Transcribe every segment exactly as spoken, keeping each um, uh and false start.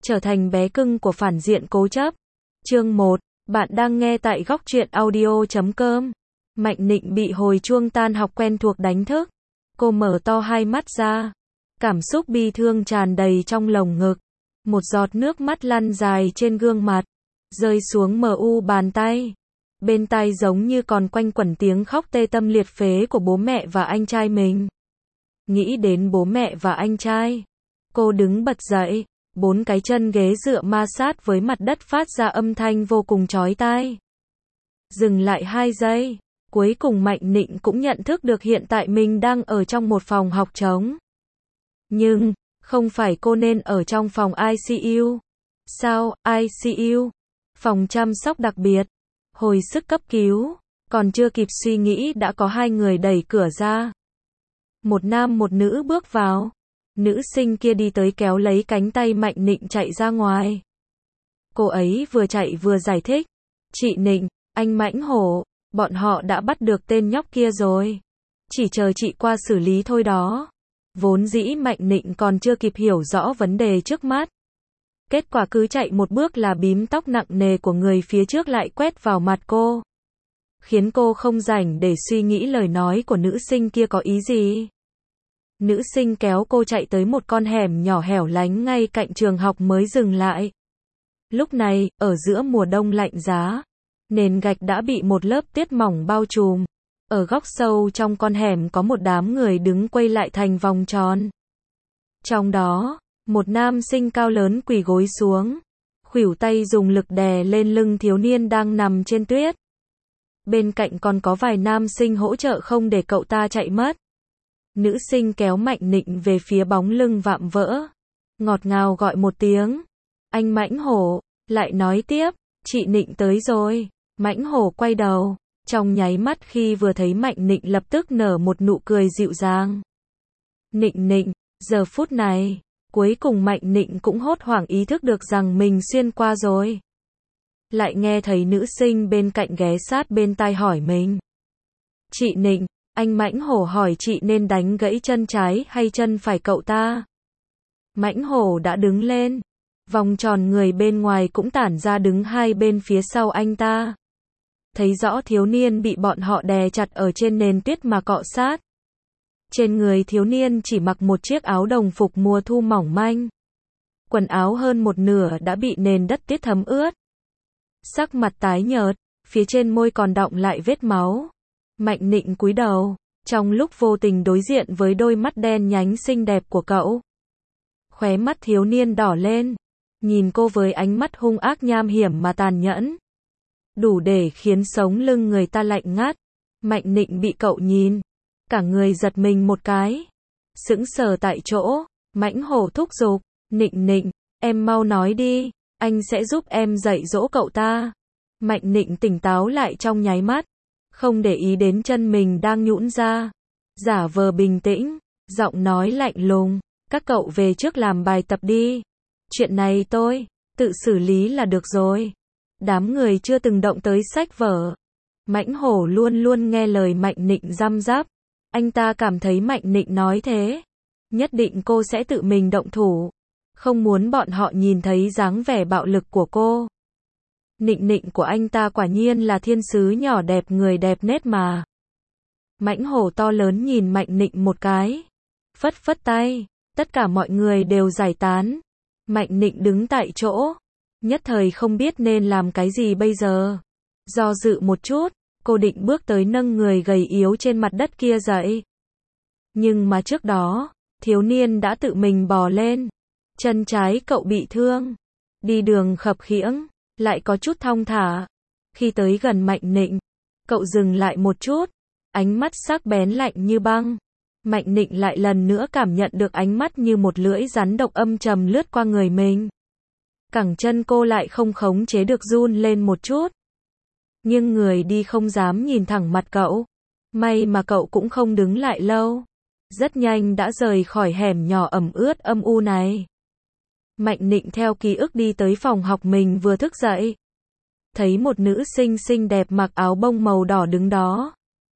trở thành bé cưng của phản diện cố chấp. Chương một, bạn đang nghe tại góc truyện audio chấm com. Mạnh Nịnh bị hồi chuông tan học quen thuộc đánh thức. Cô mở to hai mắt ra. Cảm xúc bi thương tràn đầy trong lồng ngực. Một giọt nước mắt lăn dài trên gương mặt, rơi xuống mờ u bàn tay. Bên tai giống như còn quanh quẩn tiếng khóc tê tâm liệt phế của bố mẹ và anh trai mình. Nghĩ đến bố mẹ và anh trai, cô đứng bật dậy, bốn cái chân ghế dựa ma sát với mặt đất phát ra âm thanh vô cùng chói tai. Dừng lại hai giây, cuối cùng Mạnh Nịnh cũng nhận thức được hiện tại mình đang ở trong một phòng học trống. Nhưng, không phải cô nên ở trong phòng i xê u. Sao, i xê u? Phòng chăm sóc đặc biệt, hồi sức cấp cứu. Còn chưa kịp suy nghĩ đã có hai người đẩy cửa ra. Một nam một nữ bước vào. Nữ sinh kia đi tới kéo lấy cánh tay Mạnh Nịnh chạy ra ngoài. Cô ấy vừa chạy vừa giải thích. Chị Nịnh, anh Mãnh Hổ, bọn họ đã bắt được tên nhóc kia rồi. Chỉ chờ chị qua xử lý thôi đó. Vốn dĩ Mạnh Nịnh còn chưa kịp hiểu rõ vấn đề trước mắt. Kết quả cứ chạy một bước là bím tóc nặng nề của người phía trước lại quét vào mặt cô. Khiến cô không rảnh để suy nghĩ lời nói của nữ sinh kia có ý gì. Nữ sinh kéo cô chạy tới một con hẻm nhỏ hẻo lánh ngay cạnh trường học mới dừng lại. Lúc này, ở giữa mùa đông lạnh giá, nền gạch đã bị một lớp tuyết mỏng bao trùm. Ở góc sâu trong con hẻm có một đám người đứng quay lại thành vòng tròn. Trong đó, một nam sinh cao lớn quỳ gối xuống, khuỷu tay dùng lực đè lên lưng thiếu niên đang nằm trên tuyết. Bên cạnh còn có vài nam sinh hỗ trợ không để cậu ta chạy mất. Nữ sinh kéo Mạnh Nịnh về phía bóng lưng vạm vỡ, ngọt ngào gọi một tiếng. Anh Mãnh Hổ, lại nói tiếp, chị Nịnh tới rồi. Mãnh Hổ quay đầu, trong nháy mắt khi vừa thấy Mạnh Nịnh lập tức nở một nụ cười dịu dàng. Nịnh Nịnh, giờ phút này, cuối cùng Mạnh Nịnh cũng hốt hoảng ý thức được rằng mình xuyên qua rồi. Lại nghe thấy nữ sinh bên cạnh ghé sát bên tai hỏi mình. Chị Nịnh, anh Mãnh Hổ hỏi chị nên đánh gãy chân trái hay chân phải cậu ta. Mãnh Hổ đã đứng lên. Vòng tròn người bên ngoài cũng tản ra đứng hai bên phía sau anh ta. Thấy rõ thiếu niên bị bọn họ đè chặt ở trên nền tuyết mà cọ sát. Trên người thiếu niên chỉ mặc một chiếc áo đồng phục mùa thu mỏng manh. Quần áo hơn một nửa đã bị nền đất tuyết thấm ướt. Sắc mặt tái nhợt, phía trên môi còn đọng lại vết máu. Mạnh Nịnh cúi đầu, trong lúc vô tình đối diện với đôi mắt đen nhánh xinh đẹp của cậu. Khóe mắt thiếu niên đỏ lên, nhìn cô với ánh mắt hung ác nham hiểm mà tàn nhẫn. Đủ để khiến sống lưng người ta lạnh ngắt. Mạnh Nịnh bị cậu nhìn, cả người giật mình một cái. Sững sờ tại chỗ, Mãnh Hổ thúc giục, Nịnh Nịnh, em mau nói đi, anh sẽ giúp em dạy dỗ cậu ta. Mạnh Nịnh tỉnh táo lại trong nháy mắt, không để ý đến chân mình đang nhũn ra. Giả vờ bình tĩnh, giọng nói lạnh lùng, các cậu về trước làm bài tập đi. Chuyện này tôi tự xử lý là được rồi. Đám người chưa từng động tới sách vở. Mãnh Hổ luôn luôn nghe lời Mạnh Nịnh răm rắp. Anh ta cảm thấy Mạnh Nịnh nói thế, nhất định cô sẽ tự mình động thủ. Không muốn bọn họ nhìn thấy dáng vẻ bạo lực của cô. Nịnh Nịnh của anh ta quả nhiên là thiên sứ nhỏ đẹp người đẹp nét mà. Mãnh Hổ to lớn nhìn Mạnh Nịnh một cái, phất phất tay, tất cả mọi người đều giải tán. Mạnh Nịnh đứng tại chỗ, nhất thời không biết nên làm cái gì bây giờ. Do dự một chút, cô định bước tới nâng người gầy yếu trên mặt đất kia dậy. Nhưng mà trước đó, thiếu niên đã tự mình bò lên. Chân trái cậu bị thương, đi đường khập khiễng, lại có chút thong thả. Khi tới gần Mạnh Nịnh, cậu dừng lại một chút, ánh mắt sắc bén lạnh như băng. Mạnh Nịnh lại lần nữa cảm nhận được ánh mắt như một lưỡi rắn độc âm trầm lướt qua người mình. Cẳng chân cô lại không khống chế được run lên một chút. Nhưng người đi không dám nhìn thẳng mặt cậu. May mà cậu cũng không đứng lại lâu. Rất nhanh đã rời khỏi hẻm nhỏ ẩm ướt âm u này. Mạnh Nịnh theo ký ức đi tới phòng học mình vừa thức dậy. Thấy một nữ sinh xinh đẹp mặc áo bông màu đỏ đứng đó.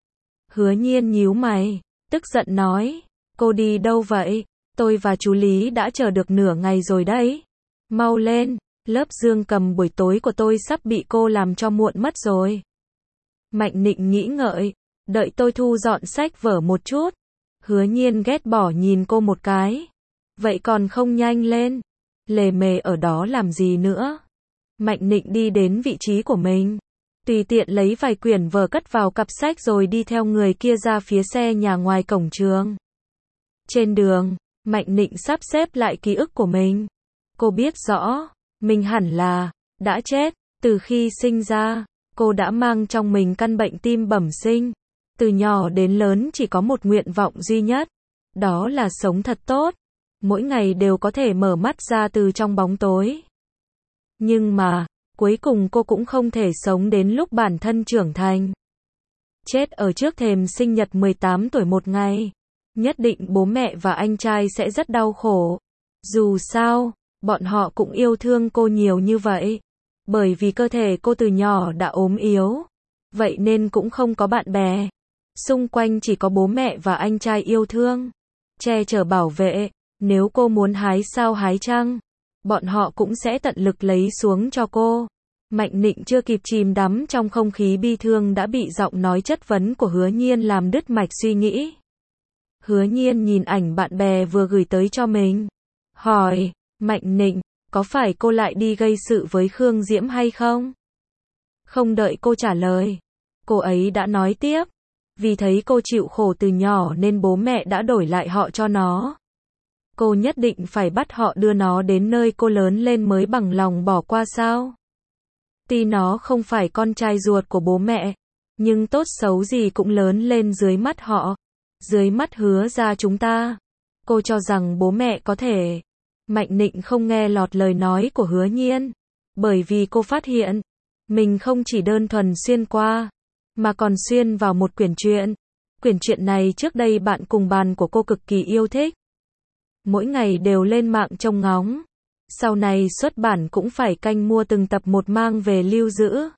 Hứa Nhiên nhíu mày, tức giận nói, cô đi đâu vậy? Tôi và chú Lý đã chờ được nửa ngày rồi đấy. Mau lên, lớp dương cầm buổi tối của tôi sắp bị cô làm cho muộn mất rồi. Mạnh Nịnh nghĩ ngợi, đợi tôi thu dọn sách vở một chút. Hứa Nhiên ghét bỏ nhìn cô một cái. Vậy còn không nhanh lên, lề mề ở đó làm gì nữa. Mạnh Nịnh đi đến vị trí của mình, tùy tiện lấy vài quyển vở cất vào cặp sách rồi đi theo người kia ra phía xe nhà ngoài cổng trường. Trên đường, Mạnh Nịnh sắp xếp lại ký ức của mình. Cô biết rõ, mình hẳn là đã chết. Từ khi sinh ra, cô đã mang trong mình căn bệnh tim bẩm sinh. Từ nhỏ đến lớn chỉ có một nguyện vọng duy nhất, đó là sống thật tốt. Mỗi ngày đều có thể mở mắt ra từ trong bóng tối. Nhưng mà, cuối cùng cô cũng không thể sống đến lúc bản thân trưởng thành. Chết ở trước thềm sinh nhật mười tám tuổi một ngày. Nhất định bố mẹ và anh trai sẽ rất đau khổ. Dù sao, bọn họ cũng yêu thương cô nhiều như vậy. Bởi vì cơ thể cô từ nhỏ đã ốm yếu. Vậy nên cũng không có bạn bè. Xung quanh chỉ có bố mẹ và anh trai yêu thương, che chở bảo vệ. Nếu cô muốn hái sao hái trăng, bọn họ cũng sẽ tận lực lấy xuống cho cô. Mạnh Nịnh chưa kịp chìm đắm trong không khí bi thương đã bị giọng nói chất vấn của Hứa Nhiên làm đứt mạch suy nghĩ. Hứa Nhiên nhìn ảnh bạn bè vừa gửi tới cho mình, hỏi, Mạnh Nịnh, có phải cô lại đi gây sự với Khương Diễm hay không? Không đợi cô trả lời, cô ấy đã nói tiếp, vì thấy cô chịu khổ từ nhỏ nên bố mẹ đã đổi lại họ cho nó. Cô nhất định phải bắt họ đưa nó đến nơi cô lớn lên mới bằng lòng bỏ qua sao? Tuy nó không phải con trai ruột của bố mẹ, nhưng tốt xấu gì cũng lớn lên dưới mắt họ, dưới mắt Hứa gia chúng ta. Cô cho rằng bố mẹ có thể. Mạnh Nịnh không nghe lọt lời nói của Hứa Nhiên, bởi vì cô phát hiện, mình không chỉ đơn thuần xuyên qua, mà còn xuyên vào một quyển truyện. Quyển truyện này trước đây bạn cùng bàn của cô cực kỳ yêu thích. Mỗi ngày đều lên mạng trông ngóng. Sau này xuất bản cũng phải canh mua từng tập một mang về lưu giữ.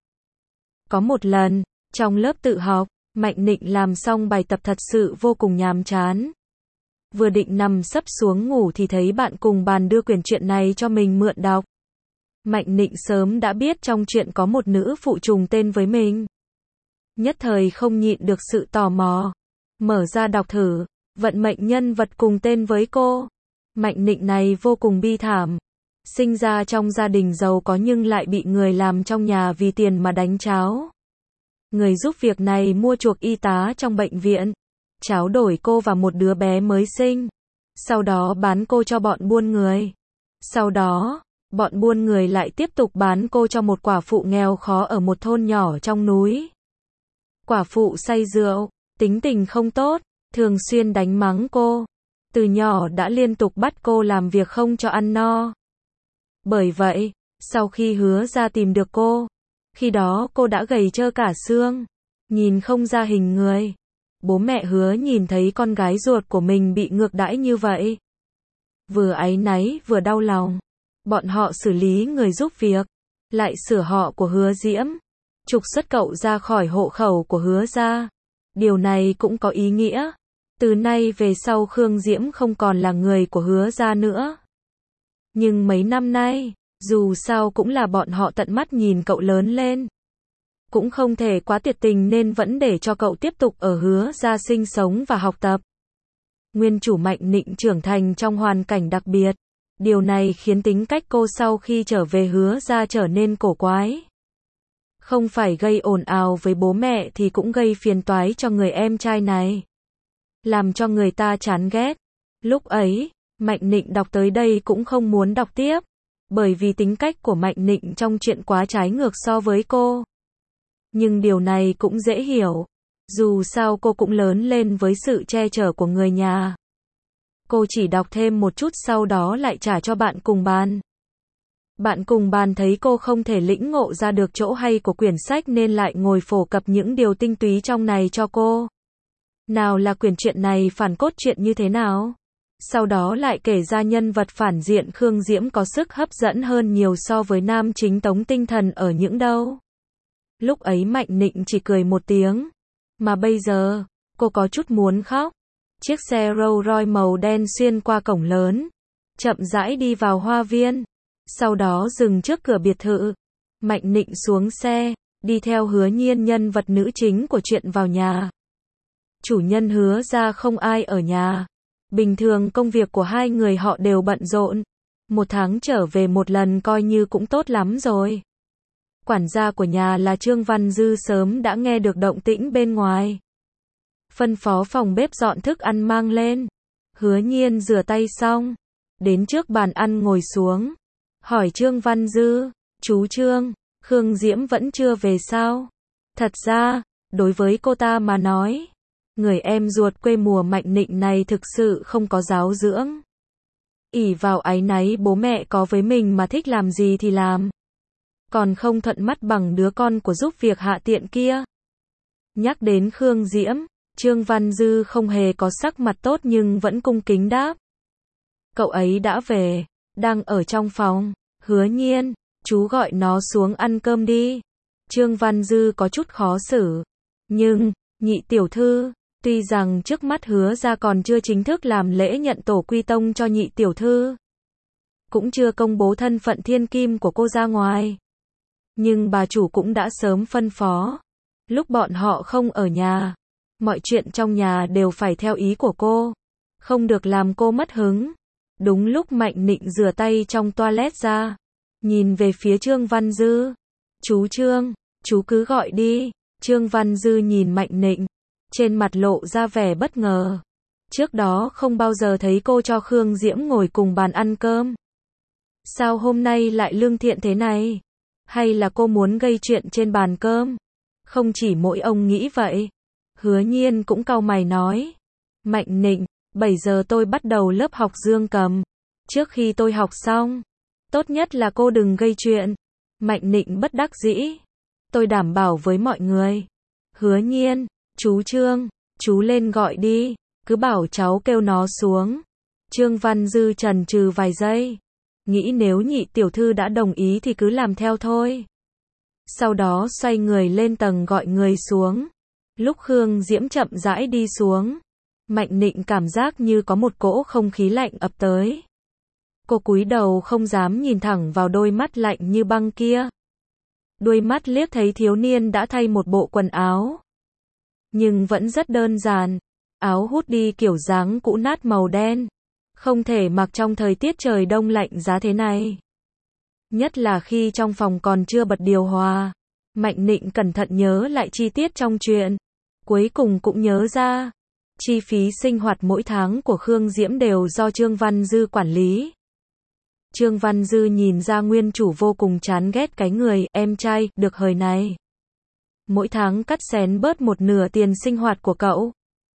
Có một lần, trong lớp tự học, Mạnh Nịnh làm xong bài tập thật sự vô cùng nhàm chán. Vừa định nằm sấp xuống ngủ thì thấy bạn cùng bàn đưa quyển truyện này cho mình mượn đọc. Mạnh Nịnh sớm đã biết trong truyện có một nữ phụ trùng tên với mình. Nhất thời không nhịn được sự tò mò. Mở ra đọc thử, vận mệnh nhân vật cùng tên với cô. Mạnh Nịnh này vô cùng bi thảm. Sinh ra trong gia đình giàu có nhưng lại bị người làm trong nhà vì tiền mà đánh cháo. Người giúp việc này mua chuộc y tá trong bệnh viện, tráo đổi cô và một đứa bé mới sinh. Sau đó bán cô cho bọn buôn người. Sau đó, bọn buôn người lại tiếp tục bán cô cho một quả phụ nghèo khó ở một thôn nhỏ trong núi. Quả phụ say rượu, tính tình không tốt, thường xuyên đánh mắng cô. Từ nhỏ đã liên tục bắt cô làm việc không cho ăn no. Bởi vậy, sau khi Hứa ra tìm được cô, khi đó cô đã gầy trơ cả xương, nhìn không ra hình người. Bố mẹ Hứa nhìn thấy con gái ruột của mình bị ngược đãi như vậy, vừa áy náy vừa đau lòng. Bọn họ xử lý người giúp việc, lại sửa họ của Hứa Diễm, trục xuất cậu ra khỏi hộ khẩu của Hứa gia. Điều này cũng có ý nghĩa, từ nay về sau Khương Diễm không còn là người của Hứa gia nữa. Nhưng mấy năm nay, dù sao cũng là bọn họ tận mắt nhìn cậu lớn lên. Cũng không thể quá tuyệt tình nên vẫn để cho cậu tiếp tục ở Hứa gia sinh sống và học tập. Nguyên chủ Mạnh Nịnh trưởng thành trong hoàn cảnh đặc biệt. Điều này khiến tính cách cô sau khi trở về Hứa gia trở nên cổ quái. Không phải gây ồn ào với bố mẹ thì cũng gây phiền toái cho người em trai này, làm cho người ta chán ghét. Lúc ấy, Mạnh Nịnh đọc tới đây cũng không muốn đọc tiếp, bởi vì tính cách của Mạnh Nịnh trong chuyện quá trái ngược so với cô. Nhưng điều này cũng dễ hiểu, dù sao cô cũng lớn lên với sự che chở của người nhà. Cô chỉ đọc thêm một chút sau đó lại trả cho bạn cùng bàn. Bạn cùng bàn thấy cô không thể lĩnh ngộ ra được chỗ hay của quyển sách nên lại ngồi phổ cập những điều tinh túy trong này cho cô. Nào là quyển truyện này phản cốt truyện như thế nào? Sau đó lại kể ra nhân vật phản diện Khương Diễm có sức hấp dẫn hơn nhiều so với nam chính Tống Tinh Thần ở những đâu. Lúc ấy Mạnh Nịnh chỉ cười một tiếng. Mà bây giờ, cô có chút muốn khóc. Chiếc xe Rolls Royce màu đen xuyên qua cổng lớn, chậm rãi đi vào hoa viên. Sau đó dừng trước cửa biệt thự. Mạnh Nịnh xuống xe, đi theo Hứa Nhiên nhân vật nữ chính của chuyện vào nhà. Chủ nhân Hứa ra không ai ở nhà. Bình thường công việc của hai người họ đều bận rộn. Một tháng trở về một lần coi như cũng tốt lắm rồi. Quản gia của nhà là Trương Văn Dư sớm đã nghe được động tĩnh bên ngoài. Phân phó phòng bếp dọn thức ăn mang lên. Hứa Nhiên rửa tay xong, đến trước bàn ăn ngồi xuống. Hỏi Trương Văn Dư, chú Trương, Khương Diễm vẫn chưa về sao? Thật ra, đối với cô ta mà nói, người em ruột quê mùa Mạnh Nịnh này thực sự không có giáo dưỡng. Ỷ vào áy náy bố mẹ có với mình mà thích làm gì thì làm. Còn không thuận mắt bằng đứa con của giúp việc hạ tiện kia. Nhắc đến Khương Diễm, Trương Văn Dư không hề có sắc mặt tốt nhưng vẫn cung kính đáp. Cậu ấy đã về, đang ở trong phòng. Hứa Nhiên, chú gọi nó xuống ăn cơm đi. Trương Văn Dư có chút khó xử. Nhưng, nhị tiểu thư, tuy rằng trước mắt Hứa ra còn chưa chính thức làm lễ nhận tổ quy tông cho nhị tiểu thư. Cũng chưa công bố thân phận thiên kim của cô ra ngoài. Nhưng bà chủ cũng đã sớm phân phó. Lúc bọn họ không ở nhà, mọi chuyện trong nhà đều phải theo ý của cô. Không được làm cô mất hứng. Đúng lúc Mạnh Nịnh rửa tay trong toilet ra. Nhìn về phía Trương Văn Dư. Chú Trương, chú cứ gọi đi. Trương Văn Dư nhìn Mạnh Nịnh. Trên mặt lộ ra vẻ bất ngờ. Trước đó không bao giờ thấy cô cho Khương Diễm ngồi cùng bàn ăn cơm. Sao hôm nay lại lương thiện thế này? Hay là cô muốn gây chuyện trên bàn cơm? Không chỉ mỗi ông nghĩ vậy. Hứa Nhiên cũng cau mày nói. Mạnh Nịnh, bảy giờ tôi bắt đầu lớp học dương cầm. Trước khi tôi học xong, tốt nhất là cô đừng gây chuyện. Mạnh Nịnh bất đắc dĩ. Tôi đảm bảo với mọi người. Hứa Nhiên, chú Trương, chú lên gọi đi. Cứ bảo cháu kêu nó xuống. Trương Văn Dư chần chừ vài giây. Nghĩ nếu nhị tiểu thư đã đồng ý thì cứ làm theo thôi. Sau đó xoay người lên tầng gọi người xuống. Lúc Khương Diễm chậm rãi đi xuống, Mạnh Nịnh cảm giác như có một cỗ không khí lạnh ập tới. Cô cúi đầu không dám nhìn thẳng vào đôi mắt lạnh như băng kia. Đôi mắt liếc thấy thiếu niên đã thay một bộ quần áo. Nhưng vẫn rất đơn giản. Áo hút đi kiểu dáng cũ nát màu đen. Không thể mặc trong thời tiết trời đông lạnh giá thế này. Nhất là khi trong phòng còn chưa bật điều hòa. Mạnh Nịnh cẩn thận nhớ lại chi tiết trong chuyện. Cuối cùng cũng nhớ ra. Chi phí sinh hoạt mỗi tháng của Khương Diễm đều do Trương Văn Dư quản lý. Trương Văn Dư nhìn ra nguyên chủ vô cùng chán ghét cái người em trai được hời này. Mỗi tháng cắt xén bớt một nửa tiền sinh hoạt của cậu.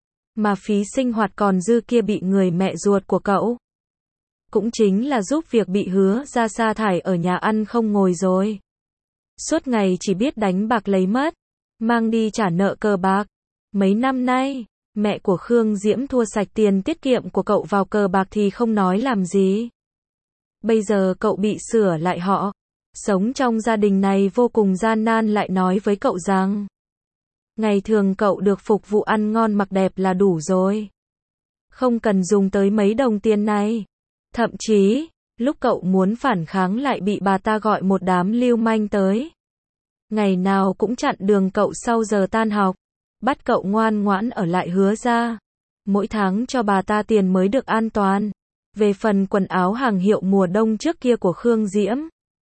Mà phí sinh hoạt còn dư kia bị người mẹ ruột của cậu. Cũng chính là giúp việc bị Hứa ra sa thải ở nhà ăn không ngồi rồi. Suốt ngày chỉ biết đánh bạc lấy mất. Mang đi trả nợ cờ bạc. Mấy năm nay, mẹ của Khương Diễm thua sạch tiền tiết kiệm của cậu vào cờ bạc thì không nói làm gì. Bây giờ cậu bị sửa lại họ. Sống trong gia đình này vô cùng gian nan lại nói với cậu rằng. Ngày thường cậu được phục vụ ăn ngon mặc đẹp là đủ rồi. Không cần dùng tới mấy đồng tiền này. Thậm chí, lúc cậu muốn phản kháng lại bị bà ta gọi một đám lưu manh tới. Ngày nào cũng chặn đường cậu sau giờ tan học. Bắt cậu ngoan ngoãn ở lại Hứa ra. Mỗi tháng cho bà ta tiền mới được an toàn. Về phần quần áo hàng hiệu mùa đông trước kia của Khương Diễm.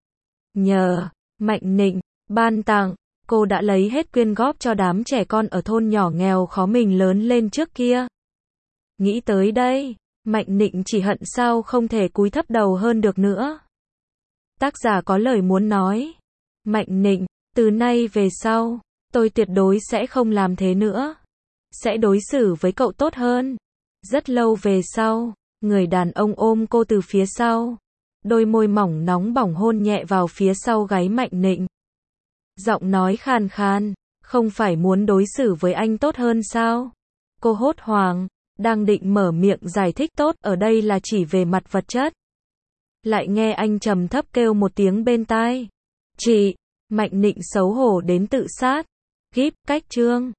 Nhờ, Mạnh Nịnh, ban tặng, cô đã lấy hết quyên góp cho đám trẻ con ở thôn nhỏ nghèo khó mình lớn lên trước kia. Nghĩ tới đây, Mạnh Nịnh chỉ hận sao không thể cúi thấp đầu hơn được nữa. Tác giả có lời muốn nói. Mạnh Nịnh, từ nay về sau, tôi tuyệt đối sẽ không làm thế nữa. Sẽ đối xử với cậu tốt hơn. Rất lâu về sau, người đàn ông ôm cô từ phía sau. Đôi môi mỏng nóng bỏng hôn nhẹ vào phía sau gáy Mạnh Nịnh. Giọng nói khàn khàn, không phải muốn đối xử với anh tốt hơn sao? Cô hốt hoảng, đang định mở miệng giải thích tốt ở đây là chỉ về mặt vật chất. Lại nghe anh trầm thấp kêu một tiếng bên tai. Chị, Mạnh Nịnh xấu hổ đến tự sát. Kíp, cách Trương.